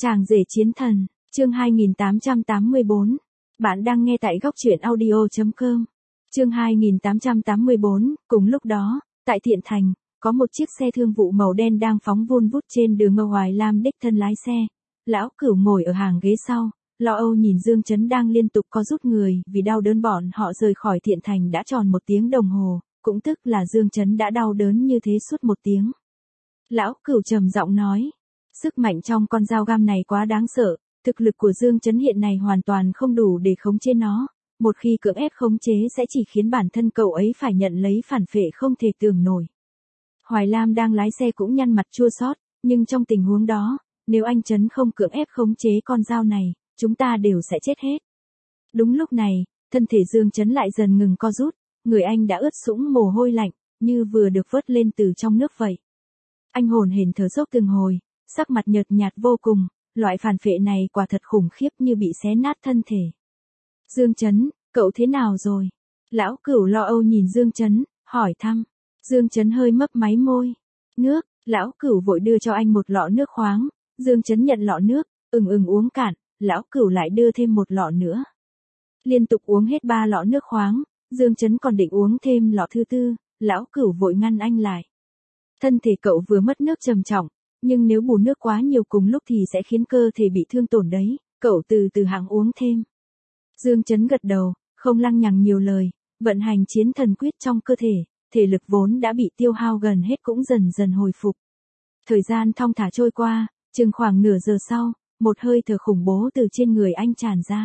Chàng rể chiến thần, chương 2884. Bạn đang nghe tại góc truyện audio.com. Chương 2884, cùng lúc đó, tại Thiện Thành, có một chiếc xe thương vụ màu đen đang phóng vun vút trên đường Ngô Hoài Lam đích thân lái xe. Lão Cửu ngồi ở hàng ghế sau, lo âu nhìn Dương Chấn đang liên tục co rút người, vì đau đớn bọn họ rời khỏi Thiện Thành đã tròn 1 tiếng đồng hồ, cũng tức là Dương Chấn đã đau đớn như thế suốt 1 tiếng. Lão Cửu trầm giọng nói, sức mạnh trong con dao găm này quá đáng sợ, thực lực của Dương Chấn hiện nay hoàn toàn không đủ để khống chế nó, một khi cưỡng ép khống chế sẽ chỉ khiến bản thân cậu ấy phải nhận lấy phản phệ không thể tưởng nổi. Hoài Lam đang lái xe cũng nhăn mặt chua xót, nhưng trong tình huống đó, nếu anh Chấn không cưỡng ép khống chế con dao này, chúng ta đều sẽ chết hết. Đúng lúc này, thân thể Dương Chấn lại dần ngừng co rút, người anh đã ướt sũng mồ hôi lạnh, như vừa được vớt lên từ trong nước vậy. Anh hồn hển thở dốc từng hồi, sắc mặt nhợt nhạt vô cùng, loại phản phệ này quả thật khủng khiếp như bị xé nát thân thể. Dương Chấn, cậu thế nào rồi? Lão Cửu lo âu nhìn Dương Chấn, hỏi thăm. Dương Chấn hơi mấp máy môi. Nước, Lão Cửu vội đưa cho anh một lọ nước khoáng, Dương Chấn nhận lọ nước, uống cạn, Lão Cửu lại đưa thêm một lọ nữa. Liên tục uống hết 3 lọ nước khoáng, Dương Chấn còn định uống thêm lọ thứ 4, Lão Cửu vội ngăn anh lại. Thân thể cậu vừa mất nước trầm trọng, nhưng nếu bù nước quá nhiều cùng lúc thì sẽ khiến cơ thể bị thương tổn đấy, cậu từ từ hãng uống thêm. Dương Chấn gật đầu, không lăng nhằng nhiều lời, vận hành chiến thần quyết trong cơ thể, thể lực vốn đã bị tiêu hao gần hết cũng dần dần hồi phục. Thời gian thong thả trôi qua, chừng khoảng nửa giờ sau, một hơi thở khủng bố từ trên người anh tràn ra.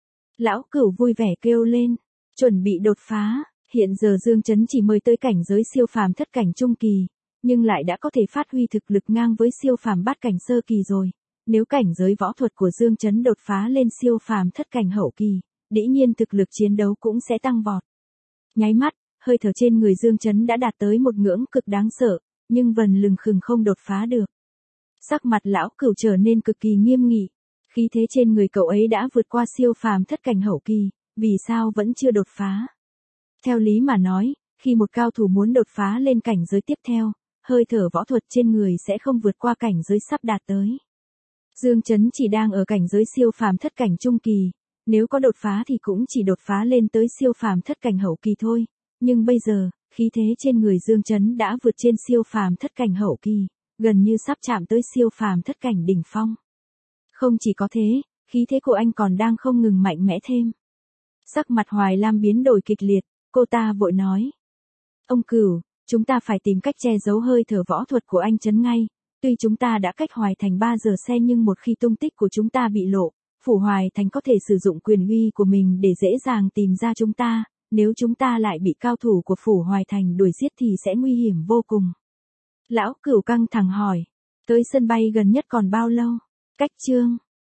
Lão Cửu vui vẻ kêu lên, chuẩn bị đột phá, hiện giờ Dương Chấn chỉ mới tới cảnh giới siêu phàm thất cảnh trung kỳ, nhưng lại đã có thể phát huy thực lực ngang với siêu phàm bát cảnh sơ kỳ rồi. Nếu cảnh giới võ thuật của Dương Chấn đột phá lên siêu phàm thất cảnh hậu kỳ, dĩ nhiên thực lực chiến đấu cũng sẽ tăng vọt. Nháy mắt, hơi thở trên người Dương Chấn đã đạt tới một ngưỡng cực đáng sợ, nhưng vần lừng khừng không đột phá được. Sắc mặt Lão Cửu trở nên cực kỳ nghiêm nghị, khí thế trên người cậu ấy đã vượt qua siêu phàm thất cảnh hậu kỳ, vì sao vẫn chưa đột phá? Theo lý mà nói, khi một cao thủ muốn đột phá lên cảnh giới tiếp theo, hơi thở võ thuật trên người sẽ không vượt qua cảnh giới sắp đạt tới. Dương Chấn chỉ đang ở cảnh giới siêu phàm thất cảnh trung kỳ, nếu có đột phá thì cũng chỉ đột phá lên tới siêu phàm thất cảnh hậu kỳ thôi, nhưng bây giờ, khí thế trên người Dương Chấn đã vượt trên siêu phàm thất cảnh hậu kỳ, gần như sắp chạm tới siêu phàm thất cảnh đỉnh phong. Không chỉ có thế, khí thế của anh còn đang không ngừng mạnh mẽ thêm. Sắc mặt Hoài Lam biến đổi kịch liệt, cô ta vội nói: "Ông Cửu, chúng ta phải tìm cách che giấu hơi thở võ thuật của anh Chấn ngay. Tuy chúng ta đã cách Hoài Thành 3 giờ xe nhưng một khi tung tích của chúng ta bị lộ, phủ Hoài Thành có thể sử dụng quyền uy của mình để dễ dàng tìm ra chúng ta. Nếu chúng ta lại bị cao thủ của phủ Hoài Thành đuổi giết thì sẽ nguy hiểm vô cùng." Lão Cửu căng thẳng hỏi: "Tới sân bay gần nhất còn bao lâu?" "Cách Chương